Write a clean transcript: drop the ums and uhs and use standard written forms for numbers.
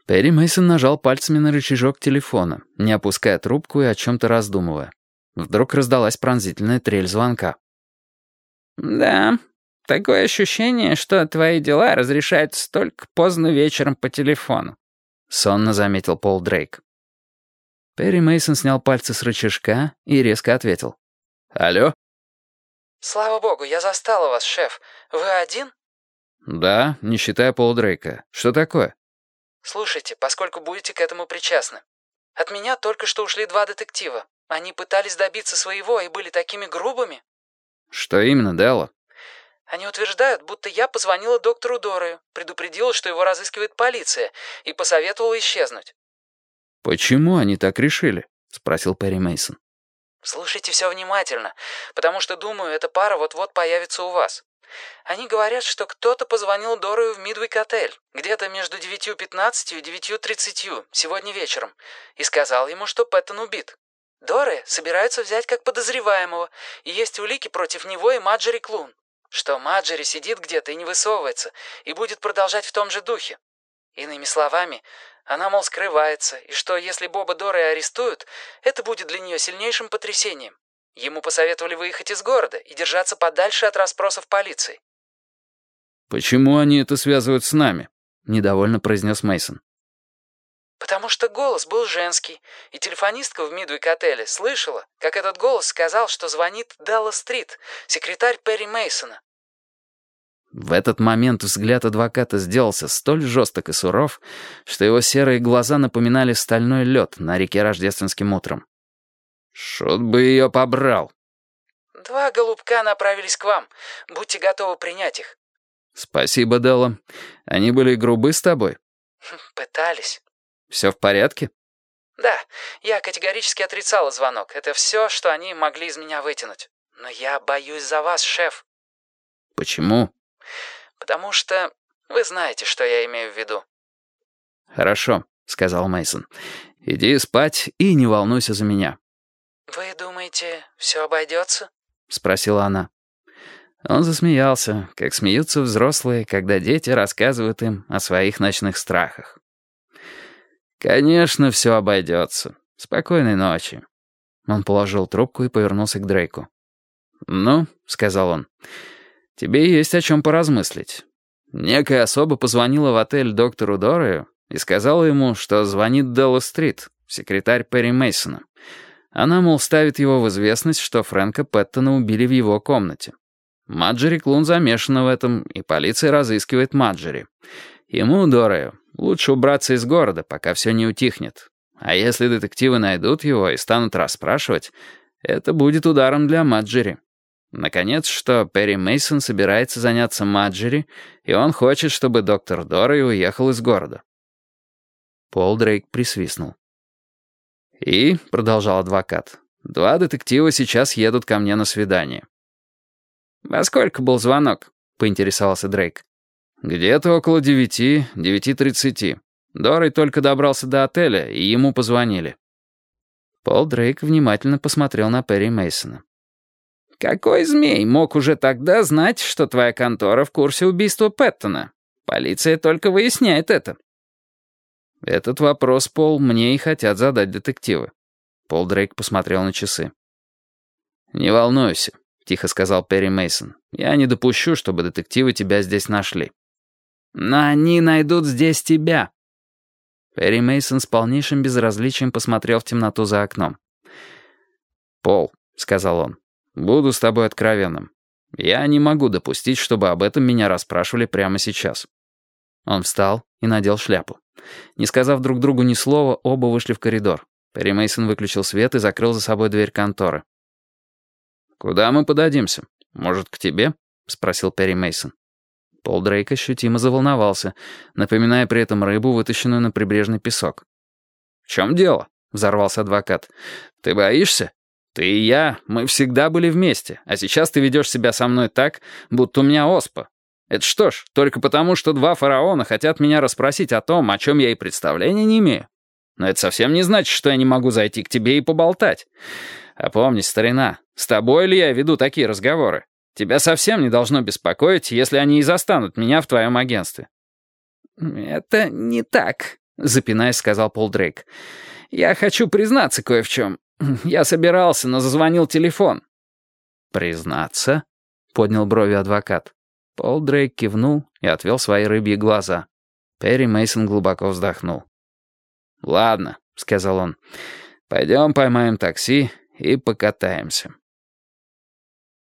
Перри Мейсон нажал пальцами на рычажок телефона, не опуская трубку и о чем-то раздумывая. Вдруг раздалась пронзительная трель звонка. «Да, такое ощущение, что твои дела разрешаются только поздно вечером по телефону», — сонно заметил Пол Дрейк. Перри Мейсон снял пальцы с рычажка и резко ответил. «Алло?» «Слава богу, я застала вас, шеф. Вы один?» «Да, не считая Пола Дрейка. Что такое?» «Слушайте, поскольку будете к этому причастны. От меня только что ушли 2 детектива. Они пытались добиться своего и были такими грубыми». «Что именно, Делла?» «Они утверждают, будто я позвонила доктору Дорию, предупредила, что его разыскивает полиция, и посоветовала исчезнуть». «Почему они так решили?» — спросил Перри Мейсон. «Слушайте все внимательно, потому что, думаю, эта пара вот-вот появится у вас. Они говорят, что кто-то позвонил Дорию в Мидуик-отель, где-то между 9:15 и 9:30 сегодня вечером, и сказал ему, что Пэттон убит. Дория собираются взять как подозреваемого, и есть улики против него и Маджери Клун, что Маджери сидит где-то и не высовывается, и будет продолжать в том же духе. Иными словами, она, мол, скрывается, и что, если Боба Дория арестуют, это будет для нее сильнейшим потрясением. Ему посоветовали выехать из города и держаться подальше от расспросов полиции». «Почему они это связывают с нами?» — недовольно произнес Мейсон. «Потому что голос был женский, и телефонистка в Мидуик-отеле слышала, как этот голос сказал, что звонит Делла Стрит, секретарь Перри Мейсона». В этот момент взгляд адвоката сделался столь жесток и суров, что его серые глаза напоминали стальной лед на реке рождественским утром. «Шут бы ее побрал!» 2 голубка направились к вам. Будьте готовы принять их». «Спасибо, Делла. Они были грубы с тобой?» «Пытались». «Все в порядке?» «Да, я категорически отрицала звонок. Это все, что они могли из меня вытянуть. Но я боюсь за вас, шеф». «Почему?» «Потому что вы знаете, что я имею в виду». «Хорошо», — сказал Мейсон. «Иди спать и не волнуйся за меня». «Вы думаете, все обойдется?» — спросила она. Он засмеялся, как смеются взрослые, когда дети рассказывают им о своих ночных страхах. «Конечно, все обойдется. Спокойной ночи». Он положил трубку и повернулся к Дрейку. «Ну», — сказал он, — «тебе есть о чем поразмыслить. Некая особа позвонила в отель доктору Дорию и сказала ему, что звонит Делла Стрит, секретарь Перри Мейсона. Она, мол, ставит его в известность, что Фрэнка Пэттона убили в его комнате. Маджери Клун замешана в этом, и полиция разыскивает Маджери. Ему, Дорию, лучше убраться из города, пока все не утихнет. А если детективы найдут его и станут расспрашивать, это будет ударом для Маджери. Наконец, что Перри Мейсон собирается заняться Маджери, и он хочет, чтобы доктор Дорий уехал из города». Пол Дрейк присвистнул. «И», — продолжал адвокат, — «2 детектива сейчас едут ко мне на свидание». «Во сколько был звонок?» — поинтересовался Дрейк. «Где-то около 9:30. Дорий только добрался до отеля, и ему позвонили». Пол Дрейк внимательно посмотрел на Перри Мейсона. «Какой змей мог уже тогда знать, что твоя контора в курсе убийства Пэттона? Полиция только выясняет это». «Этот вопрос, Пол, мне и хотят задать детективы». Пол Дрейк посмотрел на часы. «Не волнуйся», — тихо сказал Перри Мейсон. «Я не допущу, чтобы детективы тебя здесь нашли». «Но они найдут здесь тебя». Перри Мейсон с полнейшим безразличием посмотрел в темноту за окном. «Пол», — сказал он, — «буду с тобой откровенным. Я не могу допустить, чтобы об этом меня расспрашивали прямо сейчас». Он встал и надел шляпу. Не сказав друг другу ни слова, оба вышли в коридор. Перри Мейсон выключил свет и закрыл за собой дверь конторы. «Куда мы подадимся? Может, к тебе?» — спросил Перри Мейсон. Пол Дрейк ощутимо заволновался, напоминая при этом рыбу, вытащенную на прибрежный песок. «В чем дело?» — взорвался адвокат. «Ты боишься? Ты и я, мы всегда были вместе, а сейчас ты ведешь себя со мной так, будто у меня оспа. Это что ж, только потому, что 2 фараона хотят меня расспросить о том, о чем я и представления не имею. Но это совсем не значит, что я не могу зайти к тебе и поболтать. Опомнись, старина, с тобой ли я веду такие разговоры? Тебя совсем не должно беспокоить, если они и застанут меня в твоем агентстве». «Это не так», — запинаясь, сказал Пол Дрейк. «Я хочу признаться кое в чем. Я собирался, но зазвонил телефон». «Признаться?» — поднял брови адвокат. Пол Дрейк кивнул и отвел свои рыбьи глаза. Перри Мейсон глубоко вздохнул. «Ладно», — сказал он, — «пойдем поймаем такси и покатаемся».